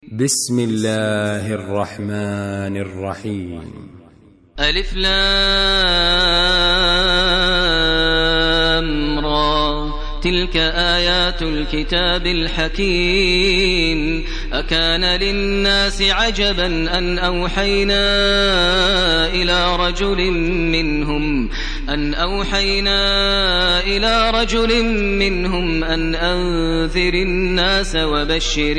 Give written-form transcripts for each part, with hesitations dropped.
بسم الله الرحمن الرحيم. ألف لام را تلك آيات الكتاب الحكيم. أكان للناس عجبا أن أوحينا إلى رجل منهم أن أنذر الناس وبشر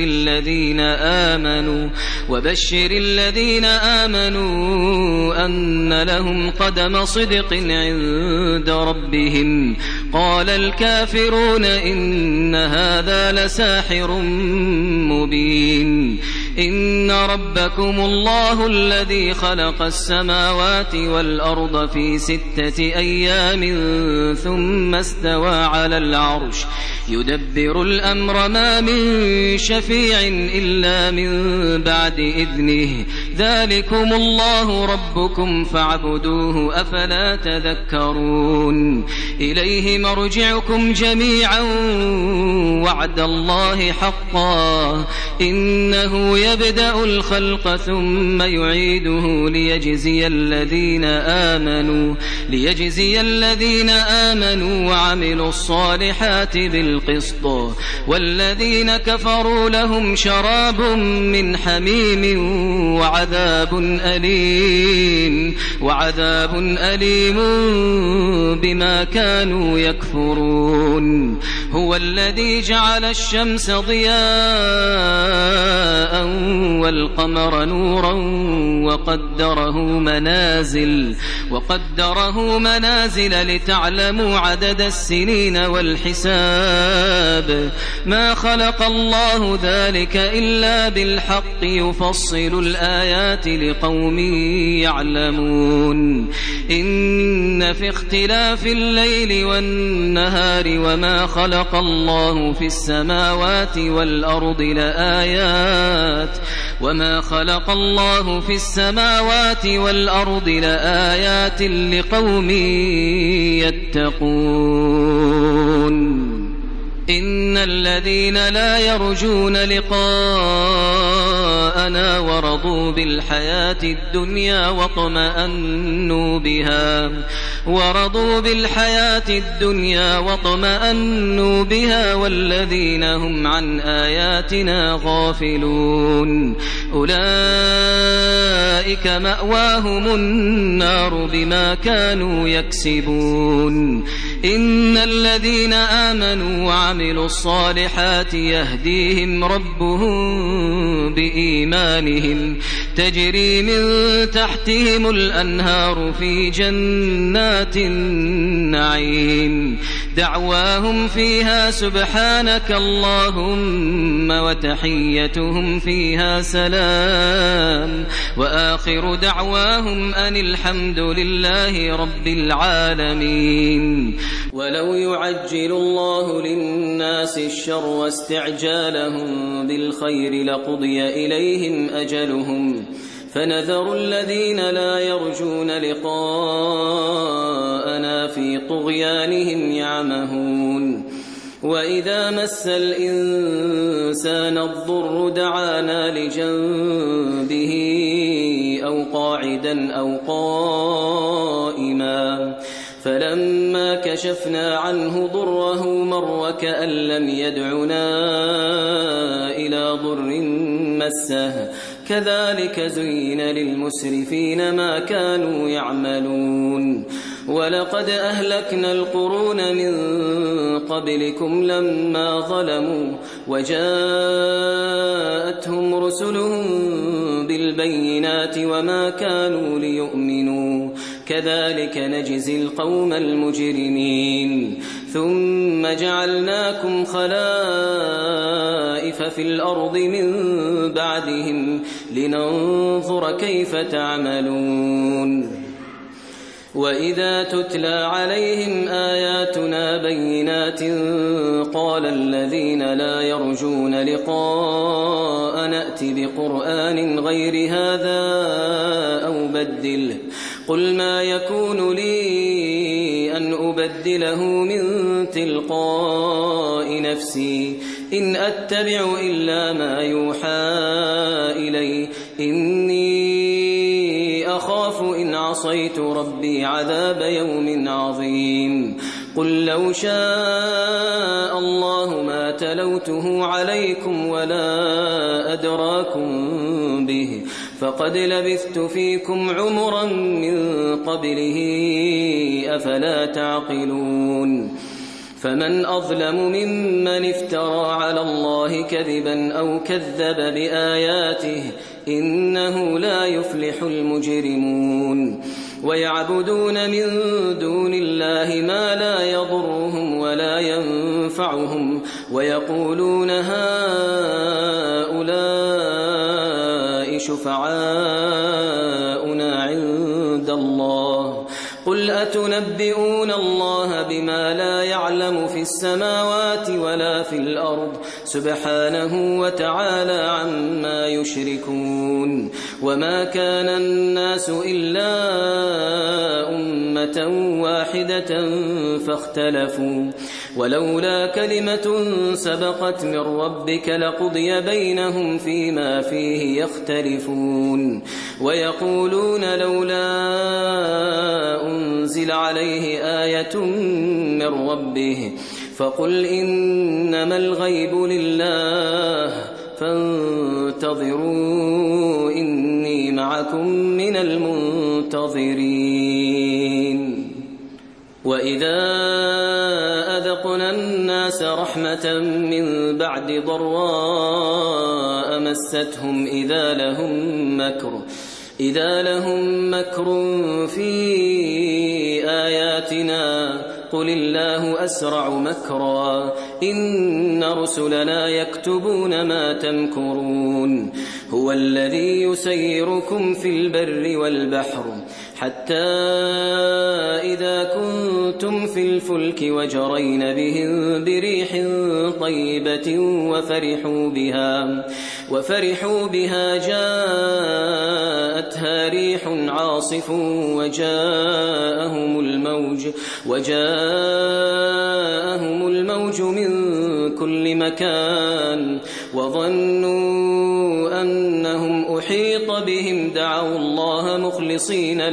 الذين آمنوا أن لهم قدم صدق عند ربهم. قال الكافرون إن هذا لساحر مبين. إن ربكم الله الذي خلق السماوات والأرض في 6 أيام ثم استوى على العرش يدبر الأمر ما من شفيع إلا من بعد إذنه. ذلكم الله ربكم فاعبدوه أفلا تذكرون. إليه مرجعكم جميعا وعد الله حقا إنه يبدأ الخلق ثم يعيده ليجزي الذين آمنوا وعملوا الصالحات بالقسط والذين كفروا لهم شراب من حميم وعذاب أليم بما كانوا يكفرون. هو الذي جعل الشمس ضياء والقمر نورا وقدره منازل لتعلموا عدد السنين والحساب. ما خلق الله ذلك إلا بالحق يفصل الآيات لقوم يعلمون. إن في اختلاف الليل والنهار وما خلق الله في السماوات والأرض لآيات لقوم يتقون. إن الذين لا يرجون لقاءنا ورضوا بالحياة الدنيا واطمأنوا بها والذين هم عن آياتنا غافلون أولئك مأواهم النار بما كانوا يكسبون. إن الذين آمنوا وعملوا الصالحات يهديهم ربهم بإيمانهم تجري من تحتهم الأنهار في جنات النعيم. دعواهم فيها سبحانك اللهم وتحيتهم فيها سلام وآخر دعواهم أن الحمد لله رب العالمين. ولو يعجل الله للناس الشر واستعجالهم بالخير لقضي إليهم أجلهم فنذر الذين لا يرجون لقاءنا في طغيانهم يعمهون. وإذا مس الإنسان الضر دعانا لجنبه أو قاعدا أو قائما فلما كشفنا عنه ضره مر كأن لم يدعنا إلى ضر مسه. كذلك زين للمسرفين ما كانوا يعملون. ولقد أهلكنا القرون من قبلكم لما ظلموا وجاءتهم رسلهم بالبينات وما كانوا ليؤمنوا. كذلك نجزي القوم المجرمين. ثم جعلناكم خلائف في الأرض من بعدهم لننظر كيف تعملون. وإذا تتلى عليهم آياتنا بينات قال الذين لا يرجون لقاء نأتي بقرآن غير هذا أو بدله. قل ما يكون لي أن أبدله من تلقاء نفسي إن أتبع إلا ما يوحى إليه إني أخاف إن عصيت ربي عذاب يوم عظيم قل لو شاء الله ما تلوته عليكم ولا أدراكم به فقد لبثت فيكم عمرا من قبله أفلا تعقلون فمن أظلم ممن افترى على الله كذبا أو كذب بآياته إنه لا يفلح المجرمون ويعبدون من دون الله ما لا يضرهم ولا ينفعهم ويقولون هؤلاء شفعاؤنا عند الله قل أتنبئون الله بما لا يعلم في السماوات ولا في الأرض سبحانه وتعالى عما يشركون وما كان الناس إلا أمة واحدة فاختلفوا ولولا كلمة سبقت من ربك لقضي بينهم فيما فيه يختلفون ويقولون لولا أنزل عليه آية من ربه فقل إنما الغيب لله فانتظروا إني معكم من المنتظرين وإذا أذقنا الناس رحمة من بعد ضراء مستهم إذا لهم مكر في آياتنا قل الله أسرع مكرا إن رسلنا يكتبون ما تمكرون هو الذي يسيركم في البر والبحر حتى إذا كنتم في الفلك وجرين بهم بريح طيبة وفرحوا بها جاءتها ريح عاصف وجاءهم الموج من كل مكان وظنوا أنهم أحيط بهم دعوا الله مخلصين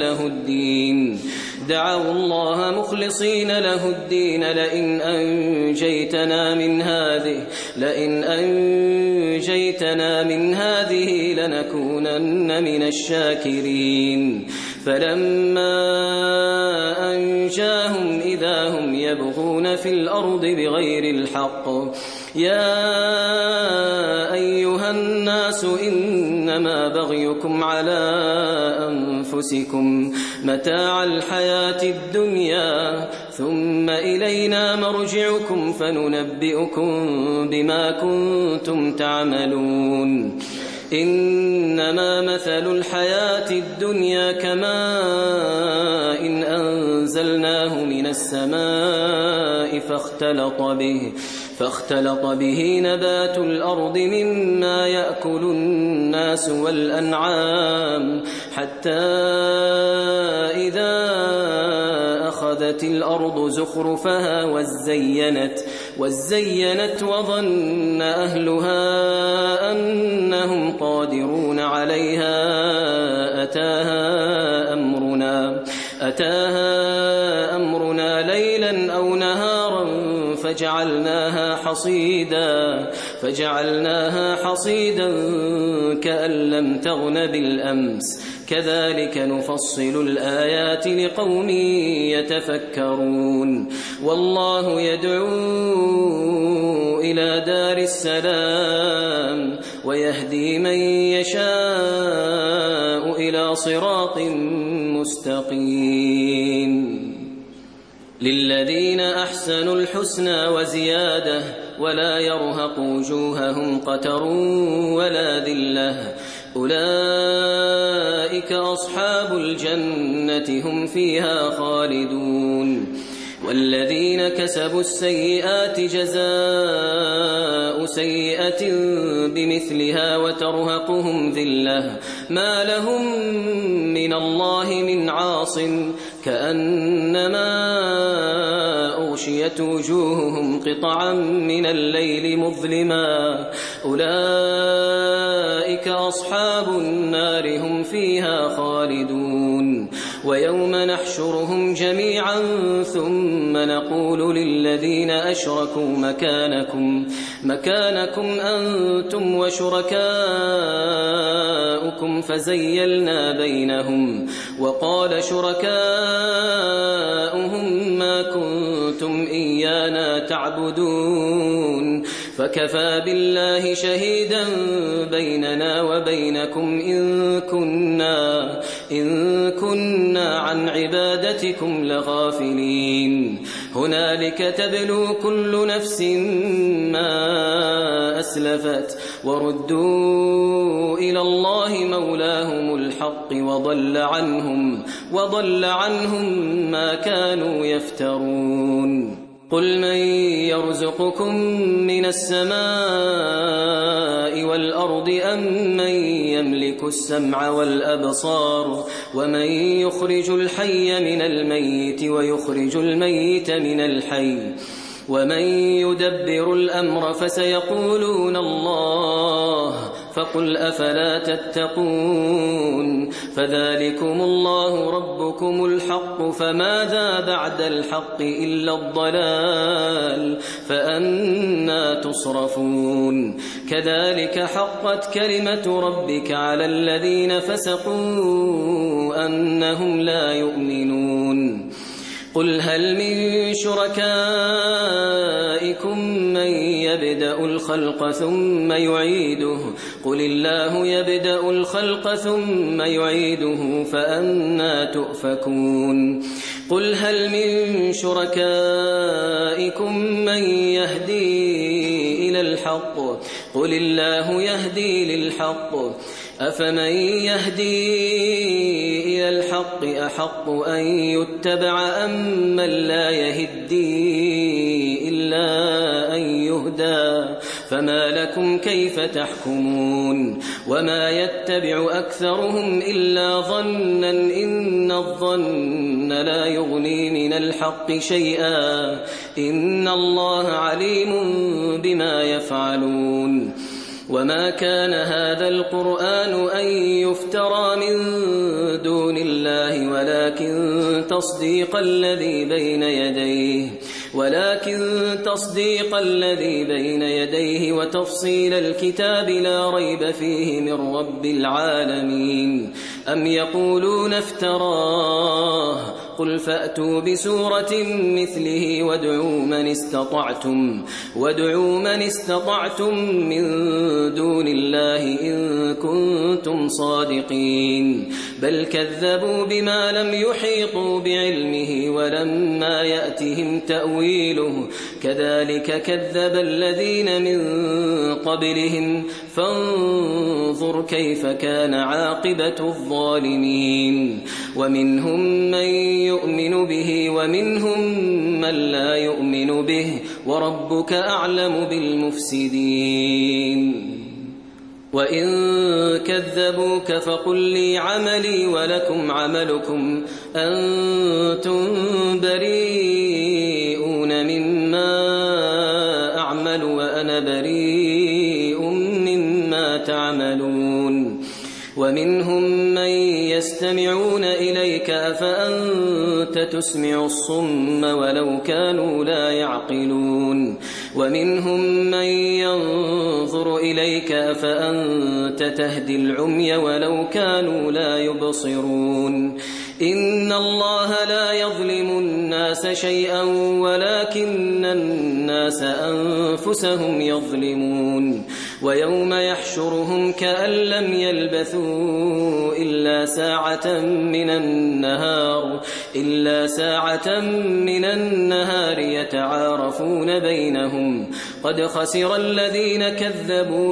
له الدين لئن أنجيتنا من هذه لنكونن من الشاكرين فلما أنجاهم إذا هم يبغون في الأرض بغير الحق يا أيها الناس إنما بغيكم على أنفسكم متاع الحياة الدنيا ثم إلينا مرجعكم فننبئكم بما كنتم تعملون إنما مثل الحياة الدنيا كماء إن أنزلناه من السماء فاختلط به نبات الأرض مما يأكل الناس والأنعام حتى إذا أخذت الأرض زخرفها وزينت وظن أهلها أنهم قادرون عليها أتاها أمرنا ليلا أو نهارا فجعلناها حصيدا كأن لم تغن بالأمس كذلك نفصل الآيات لقوم يتفكرون والله يدعو إلى دار السلام ويهدي من يشاء إلى صراط مستقيم للذين أحسنوا الحسنى وزيادة ولا يرهق وجوههم قتر ولا ذلة أولئك أصحاب الجنة هم فيها خالدون والذين كسبوا السيئات جزاء سيئة بمثلها وترهقهم ذلة ما لهم من الله من عاصم كأنما أغشيت وجوههم قطعا من الليل مظلما أولئك أصحاب النار هم فيها خالدون ويوم نحشرهم جميعا ثم نقول للذين أشركوا مكانكم أنتم وشركاؤكم فزيلنا بينهم وقال شركاؤهم ما كنتم إيانا تعبدون فكفى بالله شهيدا بيننا وبينكم إن كنا عن عبادتكم لغافلين هنالك تبلو كل نفس ما أسلفت وردوا إلى الله مولاهم الحق وضل عنهم ما كانوا يفترون قل من يرزقكم من السماء والأرض أم من يملك السمع والأبصار ومن يخرج الحي من الميت ويخرج الميت من الحي ومن يدبر الأمر فسيقولون الله فقل أفلا تتقون فذلكم الله ربكم الحق فماذا بعد الحق إلا الضلال فأنى تصرفون كذلك حقت كلمة ربك على الذين فسقوا أنهم لا يؤمنون قل هل من شركائكم من يبدأ الخلق ثم يعيده قل الله يبدأ الخلق ثم يعيده فأنى تؤفكون قل هل من شركائكم من يهدي إلى الحق قل الله يهدي للحق أفمن يهدي إلى الحق أحق أن يتبع أم من لا يهدي إلا أن يهدى فما لكم كيف تحكمون وما يتبع أكثرهم إلا ظنا إن الظن لا يغني من الحق شيئا إن الله عليم بما يفعلون وما كان هذا القرآن أن يفترى من دون الله ولكن تصديق الذي بين يديه وتفصيل الكتاب لا ريب فيه من رب العالمين أم يقولون افتراه قل فأتوا بسورة مثله وادعوا من استطعتم من دون الله إن كنتم صادقين بل كذبوا بما لم يحيطوا بعلمه ولما يأتهم تأويله كذلك كذب الذين من قبلهم فانظر كيف كان عاقبة الظالمين ومنهم من يؤمن به ومنهم من لا يؤمن به وربك أعلم بالمفسدين وإن كذبوك فقل لي عملي ولكم عملكم أنتم بريئون مما أعمل وأنا بريء مما تعملون ومنهم من يستمعون إليك أفأنت تسمع الصم ولو كانوا لا يعقلون ومنهم من ينظر إليك أفأنت تهدي العمي ولو كانوا لا يبصرون إن الله لا يظلم الناس شيئا ولكن الناس أنفسهم يظلمون ويوم يحشرهم كأن لم يلبثوا إلا ساعة من النهار يتعارفون بينهم قد خسر الذين كذبوا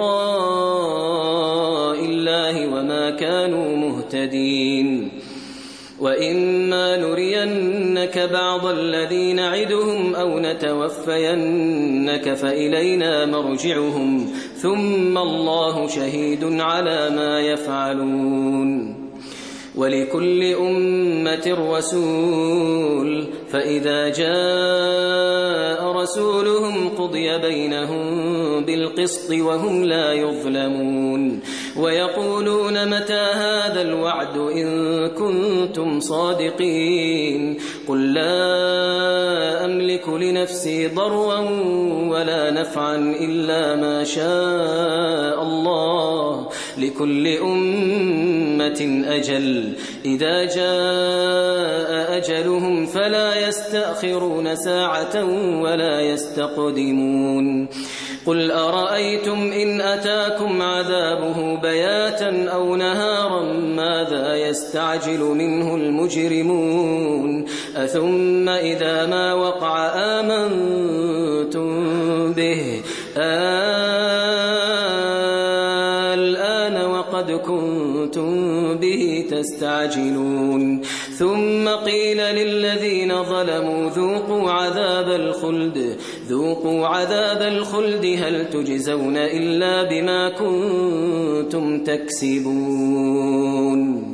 بلقاء الله وما كانوا مهتدين وإما نرينك بعض الذي نعدهم أو نتوفينك فإلينا مرجعهم ثم الله شهيد على ما يفعلون ولكل أمة رسول فإذا جاء رسولهم قضي بينهم بالقسط وهم لا يظلمون ويقولون متى هذا الوعد إن كنتم صادقين قل لا أملك لنفسي ضرا ولا نفعا إلا ما شاء الله لكل أمة أجل إذا جاء أجلهم فلا يستأخرون ساعة ولا يستقدمون قل أرأيتم إن أتاكم عذابه بياتا أو نهارا ماذا يستعجل منه المجرمون أثم إذا ما وقع آمنتم به الآن وقد كنتم به تستعجلون ثم قيل للذين ظلموا ذوقوا عذاب الخلد هل تجزون إلا بما كنتم تكسبون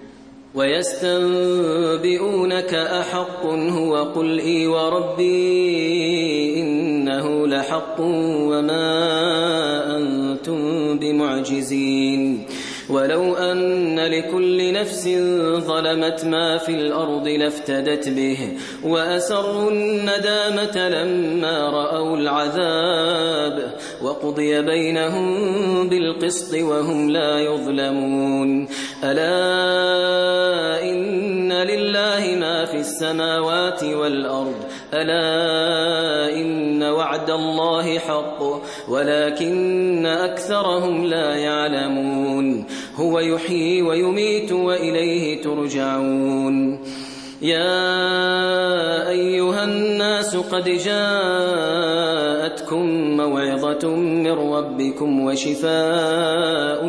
ويستنبئونك أحق هو قل إي وربي إنه لحق وما أنتم بمعجزين ولو أن لكل نفس ظلمت ما في الأرض لافتدت به وأسروا الندامة لما رأوا العذاب وقضي بينهم بالقسط وهم لا يظلمون ألا إن لله ما في السماوات والأرض ألا إن وعد الله حق ولكن أكثرهم لا يعلمون هو يحيي ويميت وإليه ترجعون يا أيها الناس قد جاءتكم موعظة من ربكم وشفاء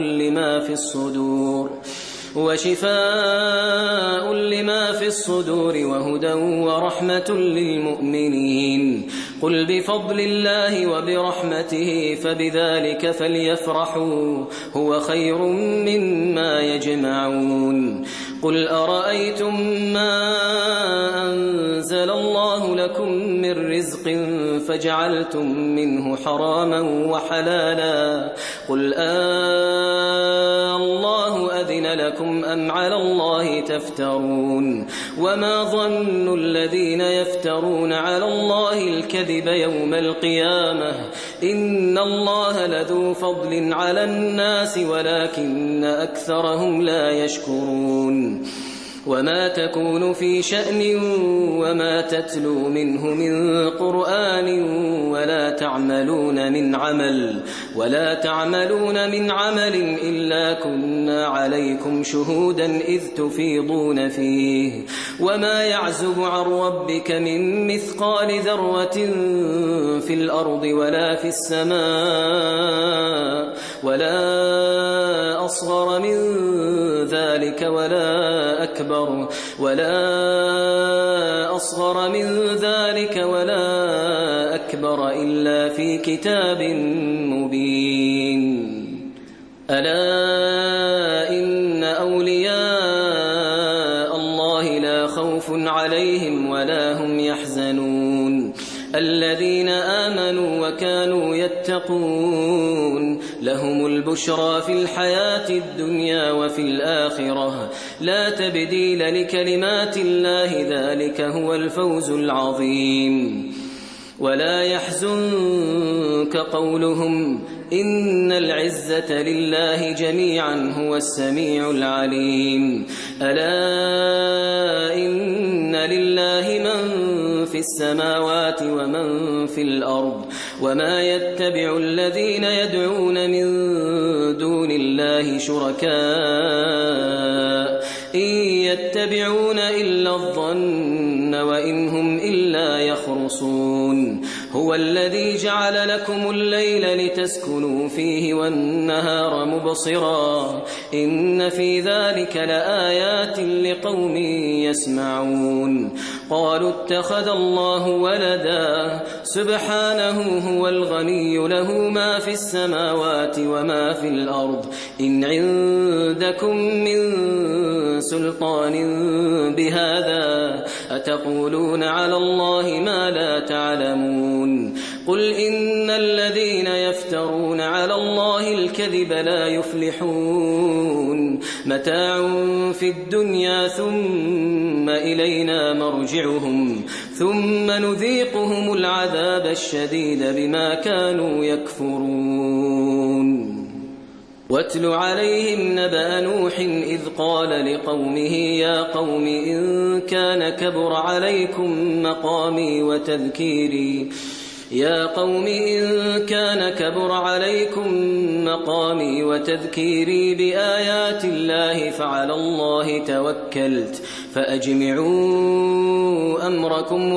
لما في الصدور وهدى ورحمة للمؤمنين قل بفضل الله وبرحمته فبذلك فليفرحوا هو خير مما يجمعون قل أرأيتم ما أنزل الله لكم من رزق فجعلتم منه حراما وحلالا قل الله أذن لكم أم على الله تفترون وما ظن الذين يفترون على الله الكذب يوم القيامة إن الله لذو فضل على الناس ولكن أكثرهم لا يشكرون وما تكون في شأن وما تتلو منه من قرآن ولا تعملون من عمل إلا كنا عليكم شهودا إذ تفيضون فيه وما يعزب عن ربك من مثقال ذرة في الأرض ولا في السماء ولا أصغر من ذلك ولا أكبر إلا في كتاب مبين ألا إن أولياء الله لا خوف عليهم ولا هم يحزنون الذين آمنوا وكانوا يتقون لهم البشرى في الحياة الدنيا وفي الآخرة لا تبديل لكلمات الله ذلك هو الفوز العظيم ولا يحزنك قولهم إن العزة لله جميعا هو السميع العليم ألا إن لله من في السماوات ومن في الأرض وما يتبع الذين يدعون من دون الله شركاء إن يتبعون إلا الظن وإن هم إلا يخرصون هو الذي جعل لكم الليل لتسكنوا فيه والنهار مبصرا إن في ذلك لآيات لقوم يسمعون قالوا اتخذ الله ولدا سبحانه هو الغني له ما في السماوات وما في الأرض إن عندكم من سلطان بهذا أتقولون على الله ما لا تعلمون قل إن الذين يفترون على الله الكذب لا يفلحون متاع في الدنيا ثم إلينا مرجعهم ثم نذيقهم العذاب الشديد بما كانوا يكفرون واتل عليهم نبأ نوح إذ قال لقومه يا قوم إن كان كبر عليكم مقامي وتذكيري بآيات الله فعلى الله توكلت فأجمعوا أمركم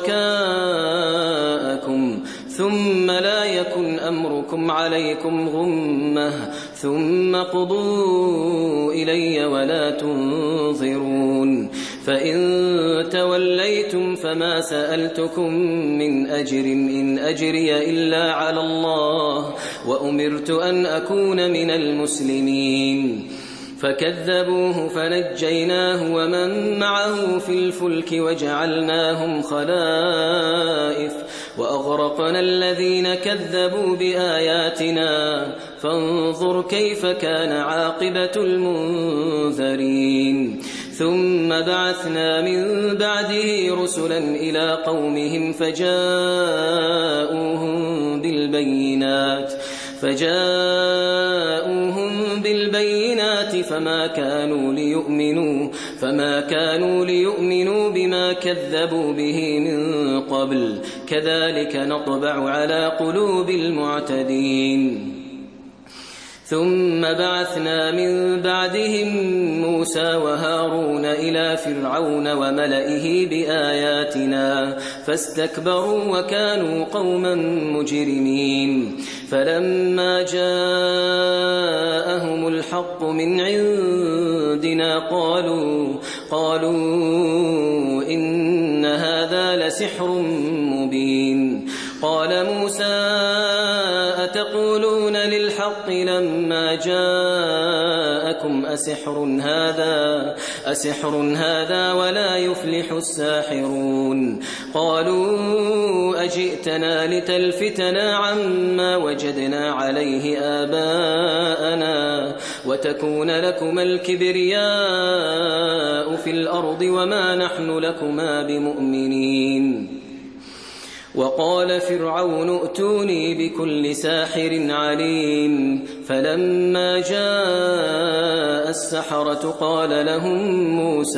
وشركاءكم ثم لا يكن أمركم عليكم غمة ثم قضوا إلي ولا تنظرون فإن توليتم فما سألتكم من أجر إن أجري إلا على الله وأمرت أن أكون من المسلمين فكذبوه فنجيناه ومن معه في الفلك وجعلناهم خلائف وأغرقنا الذين كذبوا بآياتنا فانظر كيف كان عاقبة المنذرين ثم بعثنا من بعده رسلا إلى قومهم فجاءوهم بالبينات فما كانوا ليؤمنوا بما كذبوا به من قبل كذلك نطبع على قلوب المعتدين ثم بعثنا من بعدهم موسى وهارون إلى فرعون وملئه بآياتنا فاستكبروا وكانوا قوما مجرمين فلما جاءهم الحق من عندنا قالوا إن هذا لسحر مبين قال موسى أتقولون للحق لما جاءكم أسحر هذا ولا يفلح الساحرون قالوا أجئتنا لتلفتنا عما وجدنا عليه آباءنا وتكون لكما الكبرياء في الأرض وما نحن لكما بمؤمنين وقال فرعون ائتوني بكل ساحر عليم فلما جاء السحرة قال لهم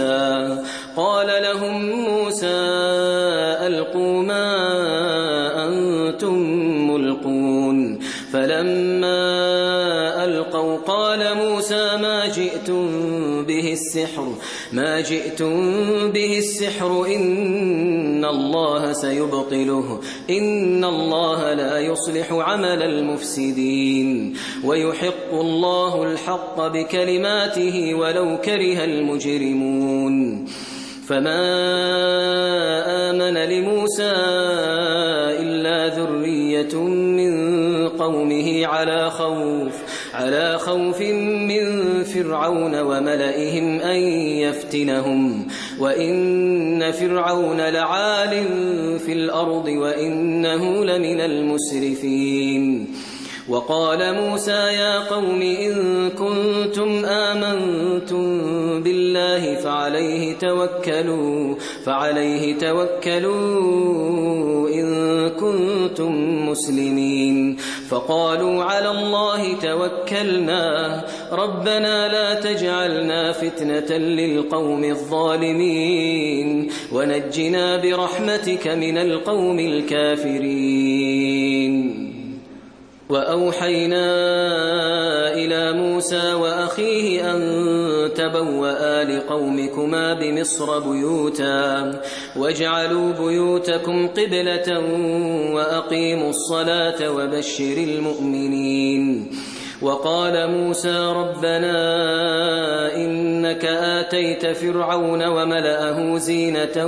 موسى ألقوا ما أنتم ملقون فلما ألقوا قال موسى ما جئتم به السحر إن الله سيبطله إن الله لا يصلح عمل المفسدين ويحق الله الحق بكلماته ولو كره المجرمون فما آمن لموسى إلا ذرية من قومه على خوف من فرعون وملئهم أن يفتنهم وإن فرعون لعال في الأرض وإنه لمن المسرفين وقال موسى يا قوم إن كنتم آمنتم بالله فعليه توكلوا إن كنتم مسلمين فقالوا على الله توكلنا ربنا لا تجعلنا فتنة للقوم الظالمين ونجنا برحمتك من القوم الكافرين وأوحينا إلى موسى وأخيه أن تبوأ لقومكما بمصر بيوتا واجعلوا بيوتكم قبلة وأقيموا الصلاة وبشر المؤمنين وقال موسى ربنا إنك آتيت فرعون وملأه زينة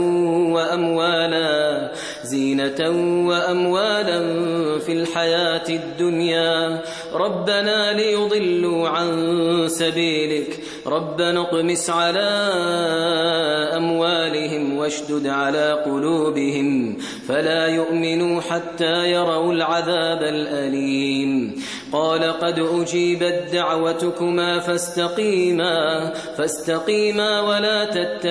وأموالا في الحياة الدنيا ربنا ليضلوا عن سبيلك ربنا اطمس على أموالهم واشدد على قلوبهم فلا يؤمنوا حتى يروا العذاب الأليم قال قد أجيبت دعوتكما فاستقيما ولا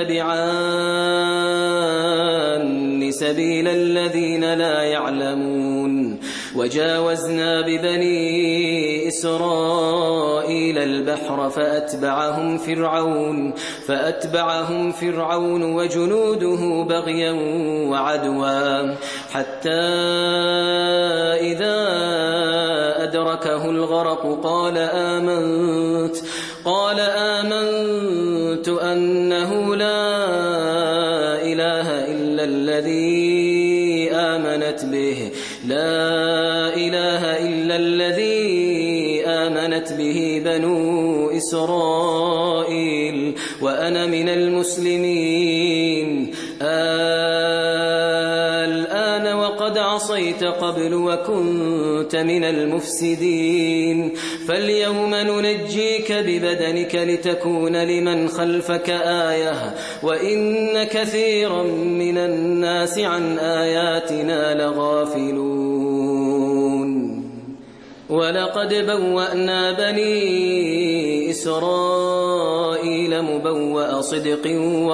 تتبعان سبيل الذين لا يعلمون وجاوزنا ببني إسرائيل البحر فأتبعهم فرعون وجنوده بغيا وعدوا حتى إذا أدركه الغرق قال آمنت أنه لا إله إلا الذي آمنت به بنو إسرائيل وأنا من المسلمين الآن وقد عصيت قبل وكنت من المفسدين فاليوم ننجيك ببدنك لتكون لمن خلفك آية وإن كثيرا من الناس عن آياتنا لغافلون ولقد بوأنا بني إسرائيل مبوأ صدق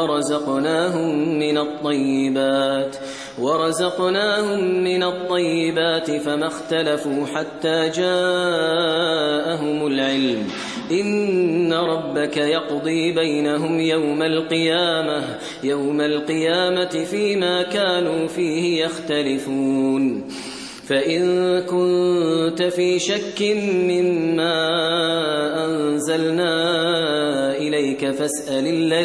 ورزقناهم من الطيبات فما اختلفوا حتى جاءهم العلم إن ربك يقضي بينهم يوم القيامة فيما كانوا فيه يختلفون فإن كنت في شك مما أنزلنا إليك فاسأل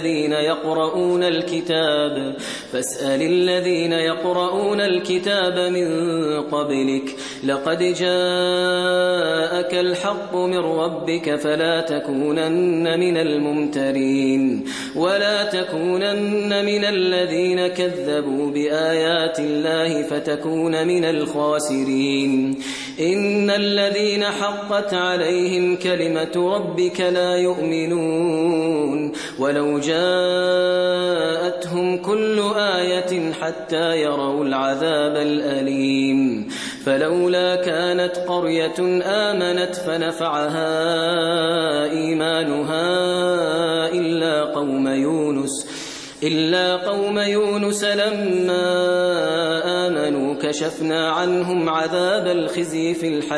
الذين يقرؤون الكتاب من قبلك لقد جاءك الحق من ربك فلا تكونن من الممترين ولا تكونن من الذين كذبوا بآيات الله فتكون من الخاسرين إن الذين حقت عليهم كلمة ربك لا يؤمنون ولو جاءتهم كل آية حتى يروا العذاب الأليم فلولا كانت قرية آمنت فنفعها إيمانها إلا قوم يونس لما آمنوا كشفنا عنهم عذاب الخزي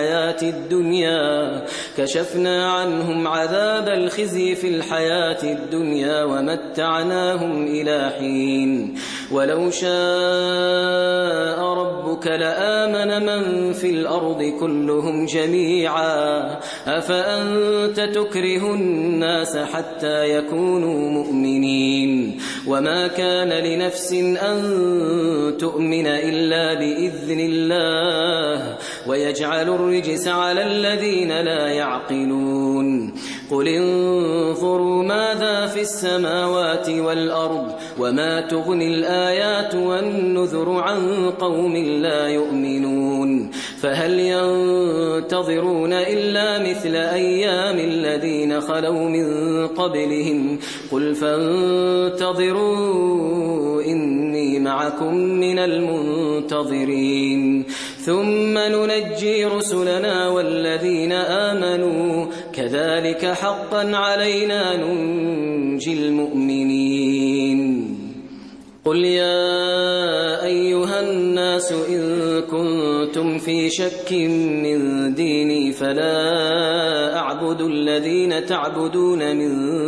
في الحياة الدنيا ومتعناهم إلى حين ولو شاء ربك لآمن من في الأرض كلهم جميعا أفأنت تكره الناس حتى يكونوا مؤمنين وما كان لنفس أن تؤمن إلا بإذن الله ويجعل الرجس على الذين لا يعقلون قل انظروا ماذا في السماوات والأرض وما تغني الآيات والنذر عن قوم لا يؤمنون فهل ينتظرون إلا مثل أيام الذين خلوا من قبلهم قل فانتظروا إني معكم من المنتظرين ثم ننجي رسلنا والذين آمنوا كذلك حقا علينا ننجي المؤمنين قل يا أيها الناس إن كنتم في شك من ديني فلا أعبد الذين تعبدون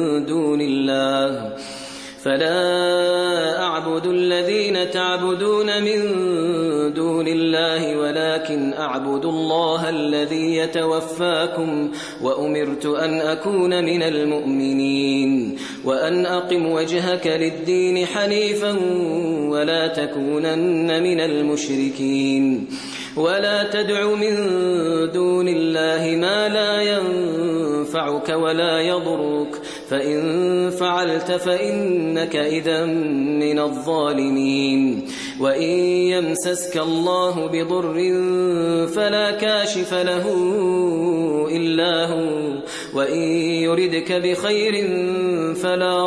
من دون الله ولكن أعبد الله الذي يتوفاكم وأمرت أن أكون من المؤمنين وأن أقم وجهك للدين حنيفا ولا تكونن من المشركين ولا تدع من دون الله ما لا ينفعك ولا يضرك فإن فعلت فإنك إذا من الظالمين وإن يمسسك الله بضر فلا كاشف له إلا هو وإن يردك بخير فلا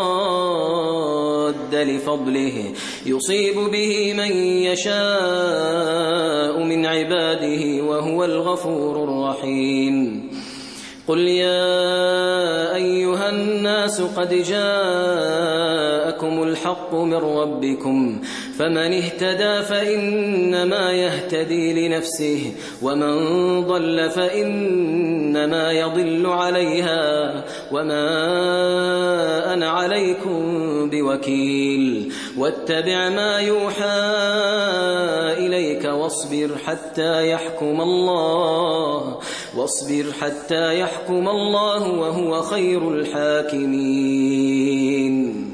راد لفضله يصيب به من يشاء من عباده وهو الغفور الرحيم قل يا أيها الناس قد جاءكم الحق من ربكم فمن اهتدى فإنما يهتدي لنفسه ومن ضل فإنما يضل عليها وما أنا عليكم بوكيل واتبع ما يوحى إليك واصبر حتى يحكم الله وهو خير الحاكمين